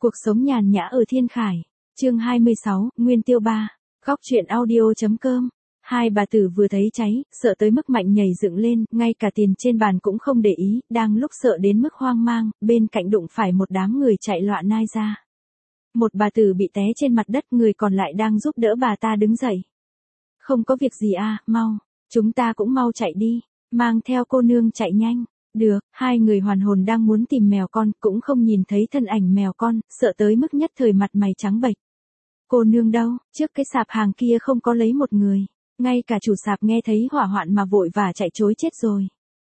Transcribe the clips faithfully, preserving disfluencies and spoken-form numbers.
Cuộc sống nhàn nhã ở Thiên Khải. Chương hai mươi sáu, Nguyên Tiêu ba. Góc truyện audio.com. Hai bà tử vừa thấy cháy, sợ tới mức mạnh nhảy dựng lên, ngay cả tiền trên bàn cũng không để ý, đang lúc sợ đến mức hoang mang, bên cạnh đụng phải một đám người chạy loạn nai ra. Một bà tử bị té trên mặt đất, người còn lại đang giúp đỡ bà ta đứng dậy. Không có việc gì à, mau, chúng ta cũng mau chạy đi, mang theo cô nương chạy nhanh. Được, hai người hoàn hồn đang muốn tìm mèo con, cũng không nhìn thấy thân ảnh mèo con, sợ tới mức nhất thời mặt mày trắng bệch. Cô nương đâu, trước cái sạp hàng kia không có lấy một người, ngay cả chủ sạp nghe thấy hỏa hoạn mà vội vã chạy trối chết rồi.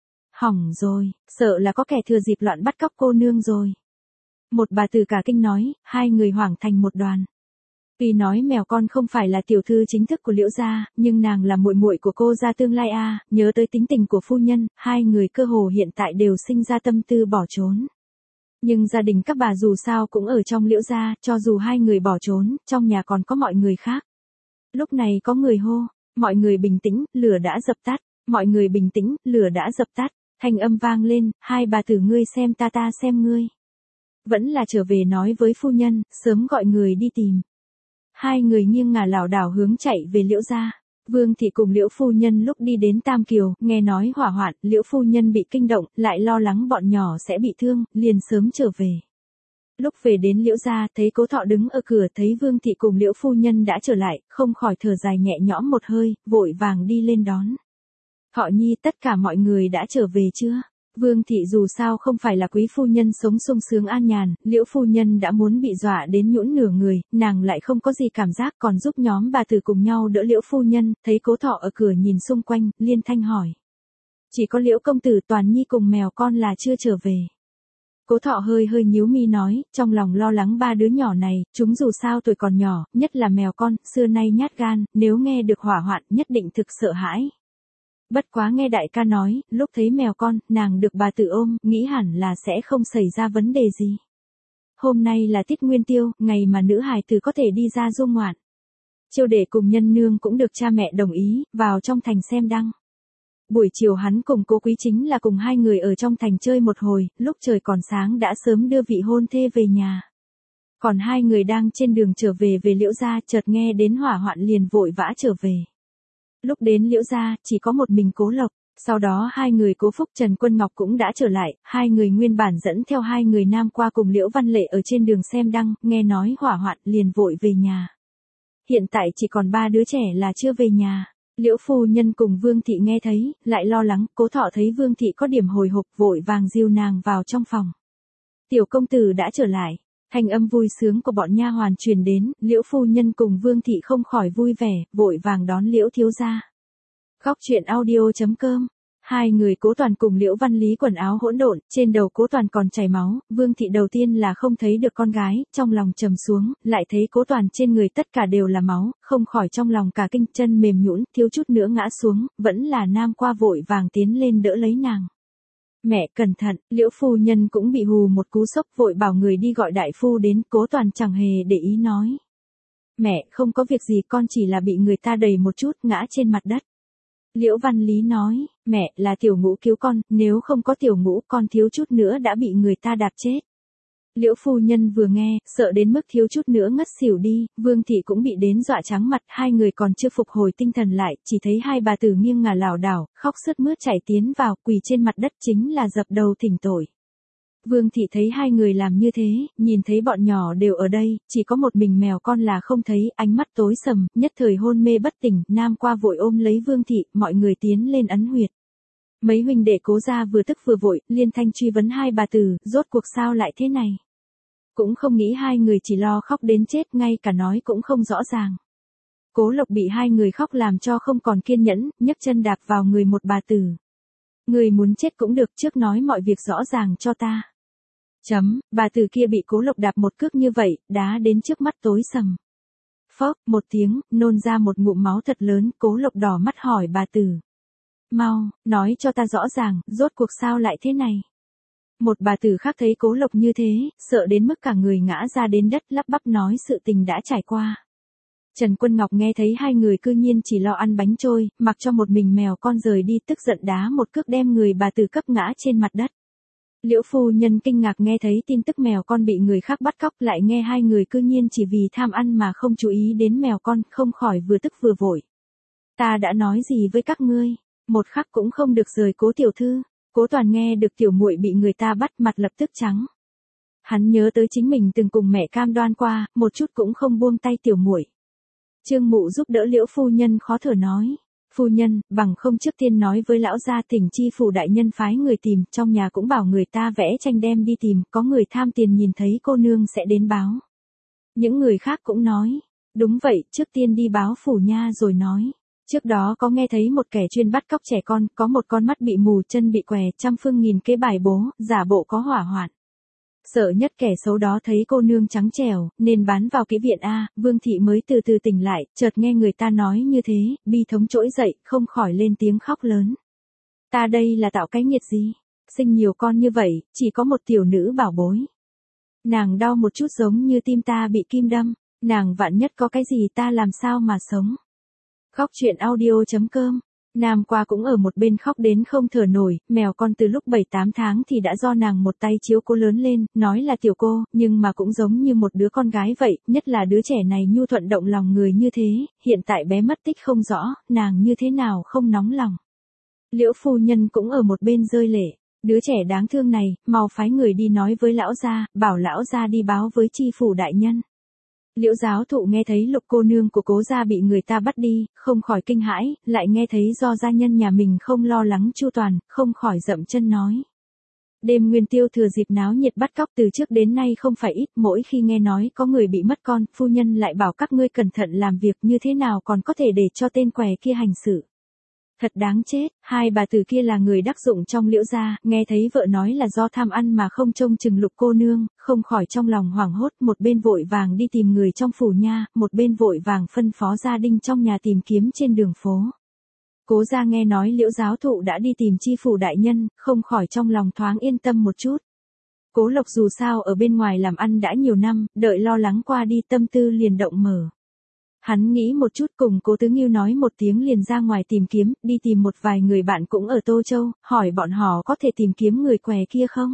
Hỏng rồi, sợ là có kẻ thừa dịp loạn bắt cóc cô nương rồi. Một bà tử cả kinh nói, hai người hoảng thành một đoàn. Vì nói mèo con không phải là tiểu thư chính thức của Liễu gia, nhưng nàng là muội muội của cô gia tương lai a, à, nhớ tới tính tình của phu nhân, hai người cơ hồ hiện tại đều sinh ra tâm tư bỏ trốn. Nhưng gia đình các bà dù sao cũng ở trong Liễu gia, cho dù hai người bỏ trốn, trong nhà còn có mọi người khác. Lúc này có người hô, mọi người bình tĩnh, lửa đã dập tắt, mọi người bình tĩnh, lửa đã dập tắt, thanh âm vang lên, hai bà tử ngươi xem ta ta xem ngươi. Vẫn là trở về nói với phu nhân, sớm gọi người đi tìm. Hai người nghiêng ngả lảo đảo hướng chạy về Liễu gia. Vương thị cùng Liễu phu nhân lúc đi đến Tam Kiều, nghe nói hỏa hoạn, Liễu phu nhân bị kinh động, lại lo lắng bọn nhỏ sẽ bị thương, liền sớm trở về. Lúc về đến Liễu gia, thấy Cố Thọ đứng ở cửa, thấy Vương thị cùng Liễu phu nhân đã trở lại, không khỏi thở dài nhẹ nhõm một hơi, vội vàng đi lên đón. Thọ nhi, tất cả mọi người đã trở về chưa? Vương thị dù sao không phải là quý phu nhân sống sung sướng an nhàn, Liễu phu nhân đã muốn bị dọa đến nhũn nửa người, nàng lại không có gì cảm giác, còn giúp nhóm bà tử cùng nhau đỡ Liễu phu nhân, thấy Cố Thọ ở cửa nhìn xung quanh, liên thanh hỏi. Chỉ có Liễu công tử Toàn nhi cùng mèo con là chưa trở về. Cố Thọ hơi hơi nhíu mi nói, trong lòng lo lắng ba đứa nhỏ này, chúng dù sao tuổi còn nhỏ, nhất là mèo con, xưa nay nhát gan, nếu nghe được hỏa hoạn nhất định thực sợ hãi. Bất quá nghe đại ca nói, lúc thấy mèo con, nàng được bà tử ôm, nghĩ hẳn là sẽ không xảy ra vấn đề gì. Hôm nay là tiết Nguyên Tiêu, ngày mà nữ hài tử có thể đi ra du ngoạn. Chiêu đệ cùng nhân nương cũng được cha mẹ đồng ý, vào trong thành xem đăng. Buổi chiều hắn cùng Cố Quý chính là cùng hai người ở trong thành chơi một hồi, lúc trời còn sáng đã sớm đưa vị hôn thê về nhà. Còn hai người đang trên đường trở về về Liễu gia, chợt nghe đến hỏa hoạn liền vội vã trở về. Lúc đến Liễu gia, chỉ có một mình Cố Lộc, sau đó hai người Cố Phúc Trần Quân Ngọc cũng đã trở lại, hai người nguyên bản dẫn theo hai người nam qua cùng Liễu Văn Lệ ở trên đường xem đăng, nghe nói hỏa hoạn liền vội về nhà. Hiện tại chỉ còn ba đứa trẻ là chưa về nhà. Liễu phu nhân cùng Vương thị nghe thấy, lại lo lắng, Cố Thọ thấy Vương thị có điểm hồi hộp, vội vàng dìu nàng vào trong phòng. Tiểu công tử đã trở lại. Thanh âm vui sướng của bọn nha hoàn truyền đến, Liễu phu nhân cùng Vương thị không khỏi vui vẻ, vội vàng đón Liễu thiếu gia. Góc truyện audio.com. Hai người Cố Toàn cùng Liễu Văn Lý quần áo hỗn độn, trên đầu Cố Toàn còn chảy máu, Vương thị đầu tiên là không thấy được con gái, trong lòng trầm xuống, lại thấy Cố Toàn trên người tất cả đều là máu, không khỏi trong lòng cả kinh, chân mềm nhũn, thiếu chút nữa ngã xuống, vẫn là nam qua vội vàng tiến lên đỡ lấy nàng. Mẹ cẩn thận, Liễu phu nhân cũng bị hù một cú sốc, vội bảo người đi gọi đại phu đến, Cố Toàn chẳng hề để ý nói. Mẹ, không có việc gì, con chỉ là bị người ta đẩy một chút, ngã trên mặt đất. Liễu Văn Lý nói, mẹ, là Tiểu Ngũ cứu con, nếu không có Tiểu Ngũ con thiếu chút nữa đã bị người ta đạp chết. Liễu phu nhân vừa nghe, sợ đến mức thiếu chút nữa ngất xỉu đi, Vương thị cũng bị đến dọa trắng mặt, hai người còn chưa phục hồi tinh thần lại, chỉ thấy hai bà tử nghiêng ngả lảo đảo, khóc sướt mướt chạy tiến vào, quỳ trên mặt đất chính là dập đầu thỉnh tội. Vương thị thấy hai người làm như thế, nhìn thấy bọn nhỏ đều ở đây, chỉ có một mình mèo con là không thấy, ánh mắt tối sầm, nhất thời hôn mê bất tỉnh, nam qua vội ôm lấy Vương thị, mọi người tiến lên ấn huyệt. Mấy huynh đệ Cố gia vừa tức vừa vội, liên thanh truy vấn hai bà tử, rốt cuộc sao lại thế này. Cũng không nghĩ hai người chỉ lo khóc đến chết, ngay cả nói cũng không rõ ràng. Cố Lộc bị hai người khóc làm cho không còn kiên nhẫn, nhấc chân đạp vào người một bà tử. Người muốn chết cũng được, trước nói mọi việc rõ ràng cho ta. Chấm, bà tử kia bị Cố Lộc đạp một cước như vậy, đá đến trước mắt tối sầm. Phốc, một tiếng, nôn ra một ngụm máu thật lớn, Cố Lộc đỏ mắt hỏi bà tử. Mau, nói cho ta rõ ràng, rốt cuộc sao lại thế này. Một bà tử khác thấy Cố Lộc như thế, sợ đến mức cả người ngã ra đến đất, lắp bắp nói sự tình đã trải qua. Trần Quân Ngọc nghe thấy hai người cư nhiên chỉ lo ăn bánh trôi, mặc cho một mình mèo con rời đi, tức giận đá một cước đem người bà tử cấp ngã trên mặt đất. Liễu phu nhân kinh ngạc nghe thấy tin tức mèo con bị người khác bắt cóc, lại nghe hai người cư nhiên chỉ vì tham ăn mà không chú ý đến mèo con, không khỏi vừa tức vừa vội. Ta đã nói gì với các ngươi, một khắc cũng không được rời Cố tiểu thư. Cố Toàn nghe được tiểu muội bị người ta bắt, mặt lập tức trắng. Hắn nhớ tới chính mình từng cùng mẹ cam đoan qua, một chút cũng không buông tay tiểu muội. Trương Mụ giúp đỡ Liễu phu nhân khó thở nói, phu nhân, bằng không trước tiên nói với lão gia Tỉnh chi phủ đại nhân phái người tìm, trong nhà cũng bảo người ta vẽ tranh đem đi tìm, có người tham tiền nhìn thấy cô nương sẽ đến báo. Những người khác cũng nói, đúng vậy, trước tiên đi báo phủ nha rồi nói. Trước đó có nghe thấy một kẻ chuyên bắt cóc trẻ con, có một con mắt bị mù, chân bị què, trăm phương nghìn kế bài bố, giả bộ có hỏa hoạn. Sợ nhất kẻ xấu đó thấy cô nương trắng trẻo, nên bán vào kỹ viện A, Vương thị mới từ từ tỉnh lại, chợt nghe người ta nói như thế, bi thống trỗi dậy, không khỏi lên tiếng khóc lớn. Ta đây là tạo cái nghiệt gì? Sinh nhiều con như vậy, chỉ có một tiểu nữ bảo bối. Nàng đau một chút giống như tim ta bị kim đâm, nàng vạn nhất có cái gì ta làm sao mà sống. Khóc chuyện audio.com. Nam qua cũng ở một bên khóc đến không thở nổi, mèo con từ lúc bảy tám tháng thì đã do nàng một tay chiếu cố lớn lên, nói là tiểu cô, nhưng mà cũng giống như một đứa con gái vậy, nhất là đứa trẻ này nhu thuận động lòng người như thế, hiện tại bé mất tích không rõ, nàng như thế nào không nóng lòng. Liễu phu nhân cũng ở một bên rơi lệ, đứa trẻ đáng thương này, mau phái người đi nói với lão gia, bảo lão gia đi báo với chi phủ đại nhân. Liễu giáo thụ nghe thấy Lục cô nương của Cố gia bị người ta bắt đi, không khỏi kinh hãi, lại nghe thấy do gia nhân nhà mình không lo lắng chu toàn, không khỏi dậm chân nói. Đêm nguyên tiêu thừa dịp náo nhiệt bắt cóc từ trước đến nay không phải ít, mỗi khi nghe nói có người bị mất con, phu nhân lại bảo các ngươi cẩn thận làm việc, như thế nào còn có thể để cho tên què kia hành sự. Thật đáng chết, hai bà tử kia là người đắc dụng trong Liễu gia, nghe thấy vợ nói là do tham ăn mà không trông chừng Lục cô nương, không khỏi trong lòng hoảng hốt, một bên vội vàng đi tìm người trong phủ nha, một bên vội vàng phân phó gia đình trong nhà tìm kiếm trên đường phố. Cố gia nghe nói Liễu giáo thụ đã đi tìm chi phủ đại nhân, không khỏi trong lòng thoáng yên tâm một chút. Cố Lộc dù sao ở bên ngoài làm ăn đã nhiều năm, đợi lo lắng qua đi tâm tư liền động mở. Hắn nghĩ một chút cùng Cố Tứ Ngưu nói một tiếng liền ra ngoài tìm kiếm, đi tìm một vài người bạn cũng ở Tô Châu, hỏi bọn họ có thể tìm kiếm người què kia không?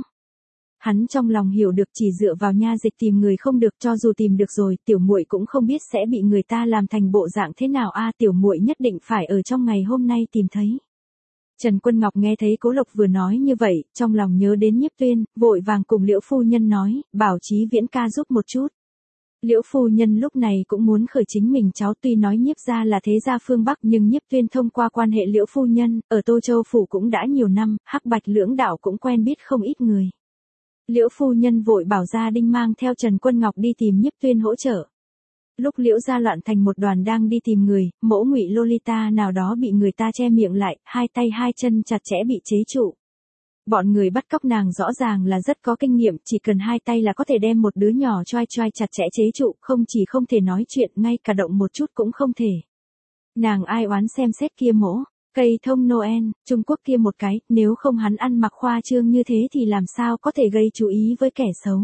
Hắn trong lòng hiểu được chỉ dựa vào nha dịch tìm người không được, cho dù tìm được rồi, tiểu muội cũng không biết sẽ bị người ta làm thành bộ dạng thế nào a, tiểu muội nhất định phải ở trong ngày hôm nay tìm thấy. Trần Quân Ngọc nghe thấy Cố Lộc vừa nói như vậy, trong lòng nhớ đến Nhiếp Tuyên, vội vàng cùng Liễu phu nhân nói, bảo Chí Viễn ca giúp một chút. Liễu phu nhân lúc này cũng muốn khởi chính mình cháu, tuy nói Nhiếp gia là thế gia phương Bắc nhưng Nhiếp Tuyên thông qua quan hệ Liễu phu nhân, ở Tô Châu phủ cũng đã nhiều năm, hắc bạch lưỡng đạo cũng quen biết không ít người. Liễu phu nhân vội bảo gia đình mang theo Trần Quân Ngọc đi tìm Nhiếp Tuyên hỗ trợ. Lúc Liễu gia loạn thành một đoàn đang đi tìm người, mẫu Ngụy Lolita nào đó bị người ta che miệng lại, hai tay hai chân chặt chẽ bị chế trụ. Bọn người bắt cóc nàng rõ ràng là rất có kinh nghiệm, chỉ cần hai tay là có thể đem một đứa nhỏ choai choai chặt chẽ chế trụ, không chỉ không thể nói chuyện, ngay cả động một chút cũng không thể. Nàng ai oán xem xét kia mỗ, cây thông Noel, Trung Quốc kia một cái, nếu không hắn ăn mặc khoa trương như thế thì làm sao có thể gây chú ý với kẻ xấu.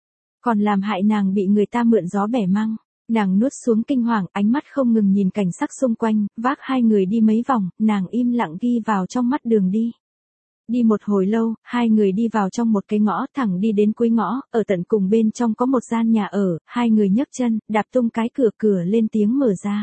Còn làm hại nàng bị người ta mượn gió bẻ măng. Nàng nuốt xuống kinh hoàng, ánh mắt không ngừng nhìn cảnh sắc xung quanh, vác hai người đi mấy vòng, nàng im lặng ghi vào trong mắt đường đi. Đi một hồi lâu, hai người đi vào trong một cái ngõ, thẳng đi đến cuối ngõ, ở tận cùng bên trong có một gian nhà ở, hai người nhấc chân, đạp tung cái cửa cửa lên tiếng mở ra.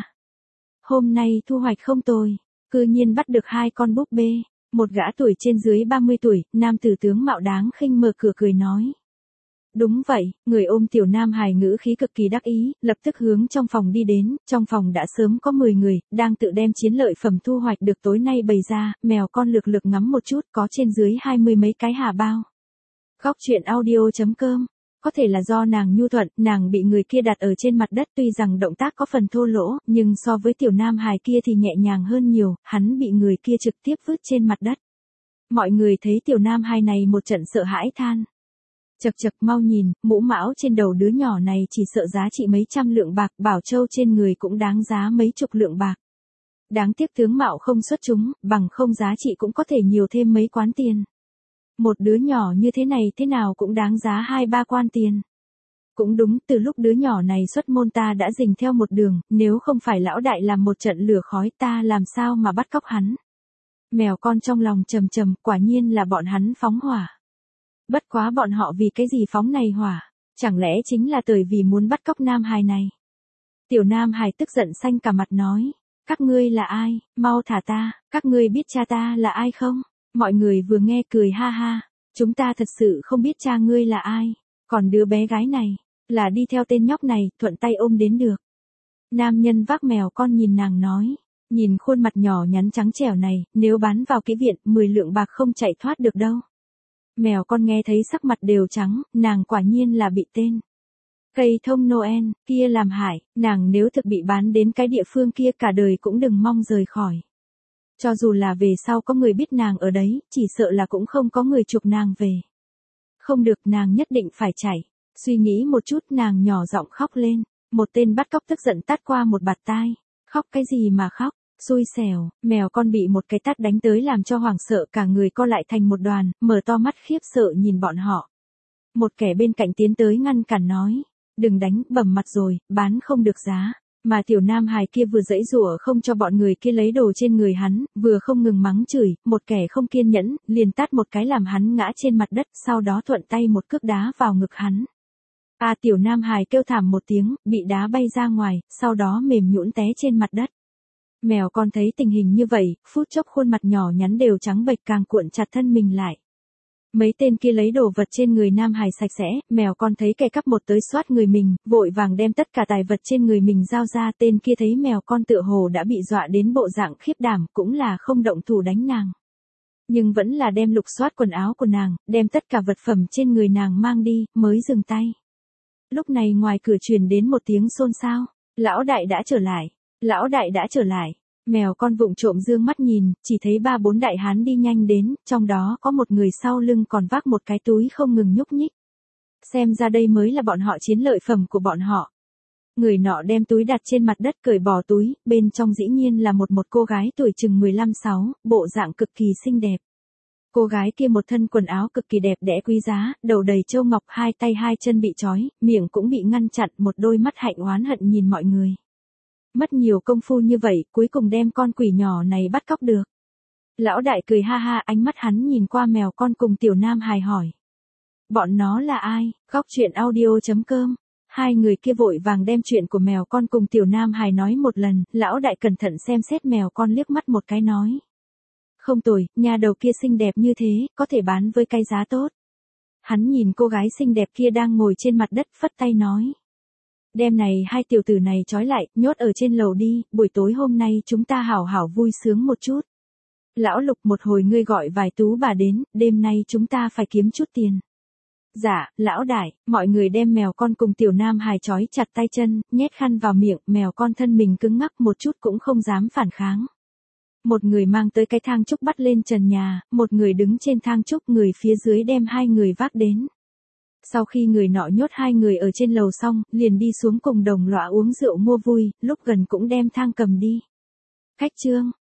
Hôm nay thu hoạch không tồi, cư nhiên bắt được hai con búp bê, một gã tuổi trên dưới ba mươi tuổi, nam tử tướng mạo đáng khinh mở cửa cười nói. Đúng vậy, người ôm tiểu nam hài ngữ khí cực kỳ đắc ý, lập tức hướng trong phòng đi đến, trong phòng đã sớm có mười người, đang tự đem chiến lợi phẩm thu hoạch được tối nay bày ra, mèo con lược lược ngắm một chút, có trên dưới hai mươi mấy cái hà bao. Góc chuyện audio.com. Có thể là do nàng nhu thuận, nàng bị người kia đặt ở trên mặt đất, tuy rằng động tác có phần thô lỗ, nhưng so với tiểu nam hài kia thì nhẹ nhàng hơn nhiều, hắn bị người kia trực tiếp vứt trên mặt đất. Mọi người thấy tiểu nam hài này một trận sợ hãi than. Chật chật mau nhìn, mũ mão trên đầu đứa nhỏ này chỉ sợ giá trị mấy trăm lượng bạc, bảo châu trên người cũng đáng giá mấy chục lượng bạc. Đáng tiếc tướng mạo không xuất chúng, bằng không giá trị cũng có thể nhiều thêm mấy quán tiền. Một đứa nhỏ như thế này thế nào cũng đáng giá hai ba quan tiền. Cũng đúng, từ lúc đứa nhỏ này xuất môn ta đã rình theo một đường, nếu không phải lão đại làm một trận lửa khói ta làm sao mà bắt cóc hắn. Mèo con trong lòng trầm trầm, quả nhiên là bọn hắn phóng hỏa. Bất quá bọn họ vì cái gì phóng này hỏa, chẳng lẽ chính là bởi vì muốn bắt cóc Nam Hải này. Tiểu Nam Hải tức giận xanh cả mặt nói, các ngươi là ai, mau thả ta, các ngươi biết cha ta là ai không? Mọi người vừa nghe cười ha ha, chúng ta thật sự không biết cha ngươi là ai, còn đứa bé gái này, là đi theo tên nhóc này, thuận tay ôm đến được. Nam nhân vác mèo con nhìn nàng nói, nhìn khuôn mặt nhỏ nhắn trắng trẻo này, nếu bán vào cái viện, mười lượng bạc không chạy thoát được đâu. Mèo con nghe thấy sắc mặt đều trắng, nàng quả nhiên là bị tên. Cây thông Noel, kia làm hại, nàng nếu thực bị bán đến cái địa phương kia cả đời cũng đừng mong rời khỏi. Cho dù là về sau có người biết nàng ở đấy, chỉ sợ là cũng không có người chuộc nàng về. Không được, nàng nhất định phải chạy. Suy nghĩ một chút, nàng nhỏ giọng khóc lên. Một tên bắt cóc tức giận tát qua một bạt tai. Khóc cái gì mà khóc, xui xẻo, mèo con bị một cái tát đánh tới làm cho hoảng sợ cả người co lại thành một đoàn, mở to mắt khiếp sợ nhìn bọn họ. Một kẻ bên cạnh tiến tới ngăn cản nói, đừng đánh, bầm mặt rồi, bán không được giá. Mà tiểu Nam Hải kia vừa giãy giụa không cho bọn người kia lấy đồ trên người hắn, vừa không ngừng mắng chửi, một kẻ không kiên nhẫn, liền tát một cái làm hắn ngã trên mặt đất, sau đó thuận tay một cước đá vào ngực hắn. A à, tiểu Nam Hải kêu thảm một tiếng, bị đá bay ra ngoài, sau đó mềm nhũn té trên mặt đất. Mèo con thấy tình hình như vậy, phút chốc khuôn mặt nhỏ nhắn đều trắng bệch càng cuộn chặt thân mình lại. Mấy tên kia lấy đồ vật trên người Nam Hải sạch sẽ, mèo con thấy kẻ cắp một tới soát người mình, vội vàng đem tất cả tài vật trên người mình giao ra, tên kia thấy mèo con tựa hồ đã bị dọa đến bộ dạng khiếp đảm, cũng là không động thủ đánh nàng. Nhưng vẫn là đem lục soát quần áo của nàng, đem tất cả vật phẩm trên người nàng mang đi, mới dừng tay. Lúc này ngoài cửa truyền đến một tiếng xôn xao, lão đại đã trở lại, lão đại đã trở lại. Mèo con vụng trộm dương mắt nhìn, chỉ thấy ba bốn đại hán đi nhanh đến, trong đó có một người sau lưng còn vác một cái túi không ngừng nhúc nhích. Xem ra đây mới là bọn họ chiến lợi phẩm của bọn họ. Người nọ đem túi đặt trên mặt đất cởi bỏ túi, bên trong dĩ nhiên là một một cô gái tuổi chừng mười lăm sáu, bộ dạng cực kỳ xinh đẹp. Cô gái kia một thân quần áo cực kỳ đẹp đẽ quý giá, đầu đầy châu ngọc, hai tay hai chân bị trói, miệng cũng bị ngăn chặn, một đôi mắt hạnh oán hận nhìn mọi người. Mất nhiều công phu như vậy, cuối cùng đem con quỷ nhỏ này bắt cóc được. Lão đại cười ha ha, ánh mắt hắn nhìn qua mèo con cùng tiểu Nam Hải hỏi. Bọn nó là ai? Góc truyện audio chấm com. Hai người kia vội vàng đem chuyện của mèo con cùng tiểu Nam Hải nói một lần, lão đại cẩn thận xem xét mèo con liếc mắt một cái nói. Không tồi, nhà đầu kia xinh đẹp như thế, có thể bán với cái giá tốt. Hắn nhìn cô gái xinh đẹp kia đang ngồi trên mặt đất, phất tay nói. Đêm này hai tiểu tử này trói lại, nhốt ở trên lầu đi, buổi tối hôm nay chúng ta hảo hảo vui sướng một chút. Lão Lục, một hồi ngươi gọi vài tú bà đến, đêm nay chúng ta phải kiếm chút tiền. Dạ, lão đại, mọi người đem mèo con cùng tiểu Nam Hải trói chặt tay chân, nhét khăn vào miệng, mèo con thân mình cứng ngắc một chút cũng không dám phản kháng. Một người mang tới cái thang trúc bắt lên trần nhà, một người đứng trên thang trúc, người phía dưới đem hai người vác đến. Sau khi người nọ nhốt hai người ở trên lầu xong, liền đi xuống cùng đồng lõa uống rượu mua vui, lúc gần cũng đem thang cầm đi. Khách trương,